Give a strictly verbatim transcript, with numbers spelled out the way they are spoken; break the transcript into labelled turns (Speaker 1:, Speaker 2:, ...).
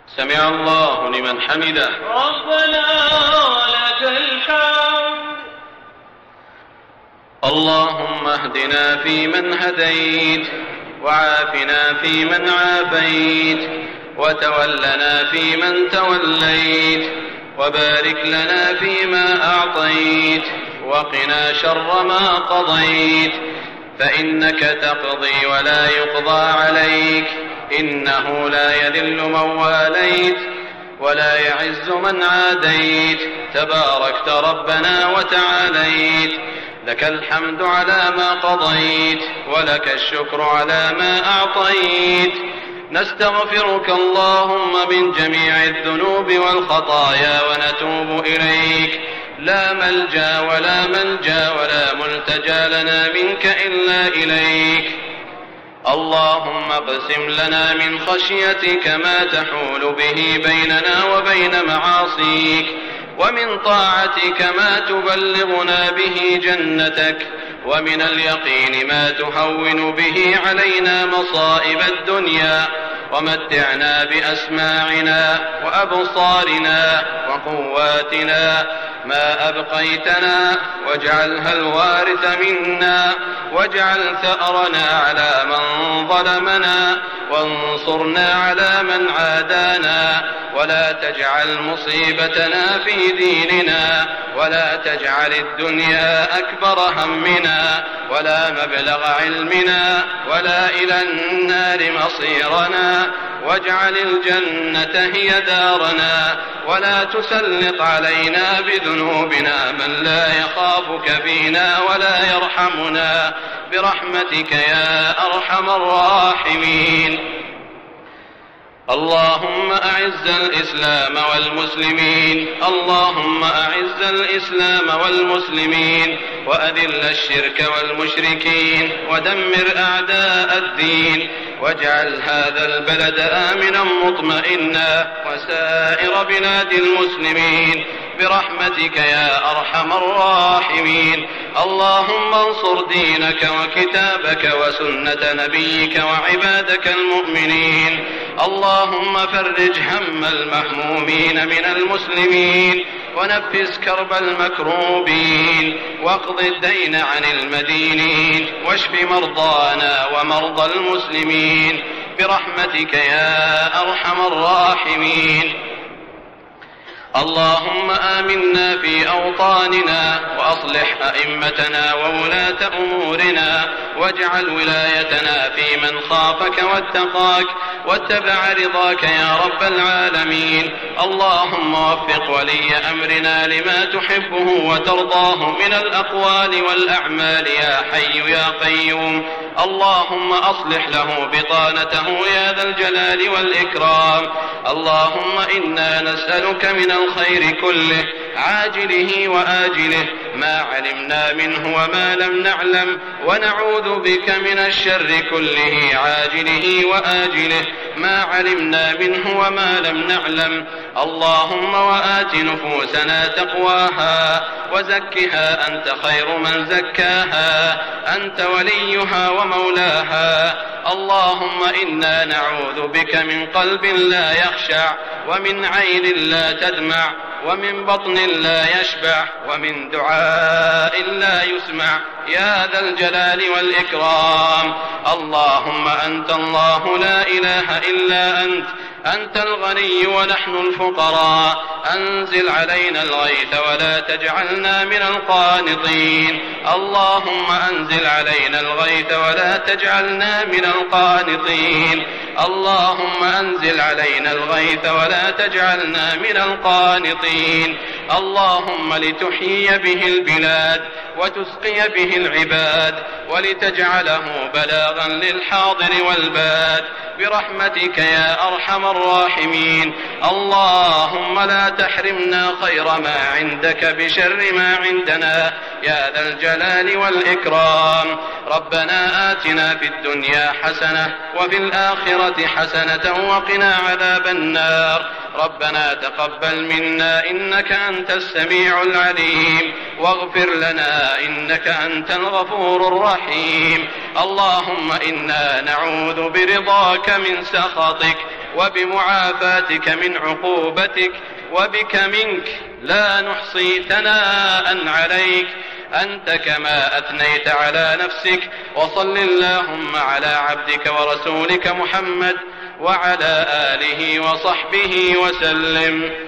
Speaker 1: سمع الله لمن حمده.
Speaker 2: ربنا لك الحمد.
Speaker 1: اللهم اهدنا فيمن هديت، وعافنا فيمن عافيت، وتولنا فيمن توليت، وبارك لنا فيما أعطيت، وقنا شر ما قضيت، فإنك تقضي ولا يقضى عليك، إنه لا يذل من واليت ولا يعز من عاديت، تباركت ربنا وتعاليت، لك الحمد على ما قضيت، ولك الشكر على ما أعطيت. نستغفرك اللهم من جميع الذنوب والخطايا ونتوب إليك، لا ملجأ ولا منجا ولا ملتجى لنا منك إلا إليك. اللهم اقسم لنا من خشيتك ما تحول به بيننا وبين معاصيك، ومن طاعتك ما تبلغنا به جنتك، ومن اليقين ما تهون به علينا مصائب الدنيا، ومتعنا بأسماعنا وأبصارنا وقواتنا ما أبقيتنا، واجعلها الوارث منا، واجعل ثأرنا على من ظلمنا، وانصرنا على من عادانا، ولا تجعل مصيبتنا في ديننا، ولا تجعل الدنيا أكبر همنا ولا مبلغ علمنا ولا إلى النار مصيرنا، واجعل الجنة هي دارنا، ولا تسلط علينا بذنوبنا من لا يخافك فينا ولا يرحمنا، برحمتك يا أرحم الراحمين. اللهم أعز الإسلام والمسلمين، اللهم أعز الإسلام والمسلمين، وأذل الشرك والمشركين، ودمر أعداء الدين، واجعل هذا البلد آمنا مطمئنا، وسائر بلاد المسلمين، برحمتك يا أرحم الراحمين. اللهم انصر دينك وكتابك وسنة نبيك وعبادك المؤمنين. اللهم فرج هم المهمومين من المسلمين، ونفس كرب المكروبين، واقض الدين عن المدينين، واشف مرضانا ومرضى المسلمين، برحمتك يا أرحم الراحمين. اللهم آمنا في أوطاننا، وأصلح أئمتنا وولاة أمورنا، واجعل ولايتنا في من خافك واتقاك واتبع رضاك يا رب العالمين. اللهم وفق ولي أمرنا لما تحبه وترضاه من الأقوال والأعمال يا حي يا قيوم. اللهم أصلح له بطانته يا ذا الجلال والإكرام. اللهم إنا نسألك من الخير كله عاجله وآجله ما علمنا منه وما لم نعلم، ونعوذ بك من الشر كله عاجله وآجله ما علمنا منه وما لم نعلم. اللهم وآت نفوسنا تقواها، وزكها أنت خير من زكاها، أنت وليها ومولاها. اللهم إنا نعوذ بك من قلب لا يخشع، ومن عين لا تدمع، ومن بطن لا يشبع، ومن دعاء لا يسمع يا ذا الجلال والإكرام. اللهم أنت الله لا إله إلا أنت، أنت الغني ونحن الفقراء. أنزل علينا الغيث ولا تجعلنا من القانطين. اللهم أنزل علينا الغيث ولا تجعلنا من القانطين. اللهم أنزل علينا الغيث ولا تجعلنا من القانطين. اللهم لتحيي به البلاد وتسقي به العباد، ولتجعله بلاغا للحاضر والباد، برحمتك يا أرحم الراحمين. اللهم لا تحرمنا خير ما عندك بشر ما عندنا يا ذا الجلال والإكرام. ربنا آتنا في الدنيا حسنة وفي الآخرة حسنة وقنا عذاب النار. ربنا تقبل منا إنك أنت السميع العليم، واغفر لنا إنك أنت الغفور الرحيم. اللهم إنا نعوذ برضاك من سخطك، وبمعافاتك من عقوبتك، وبك منك لا نحصي ثناء عليك أنت كما أثنيت على نفسك. وصل اللهم على عبدك ورسولك محمد وعلى آله وصحبه وسلم.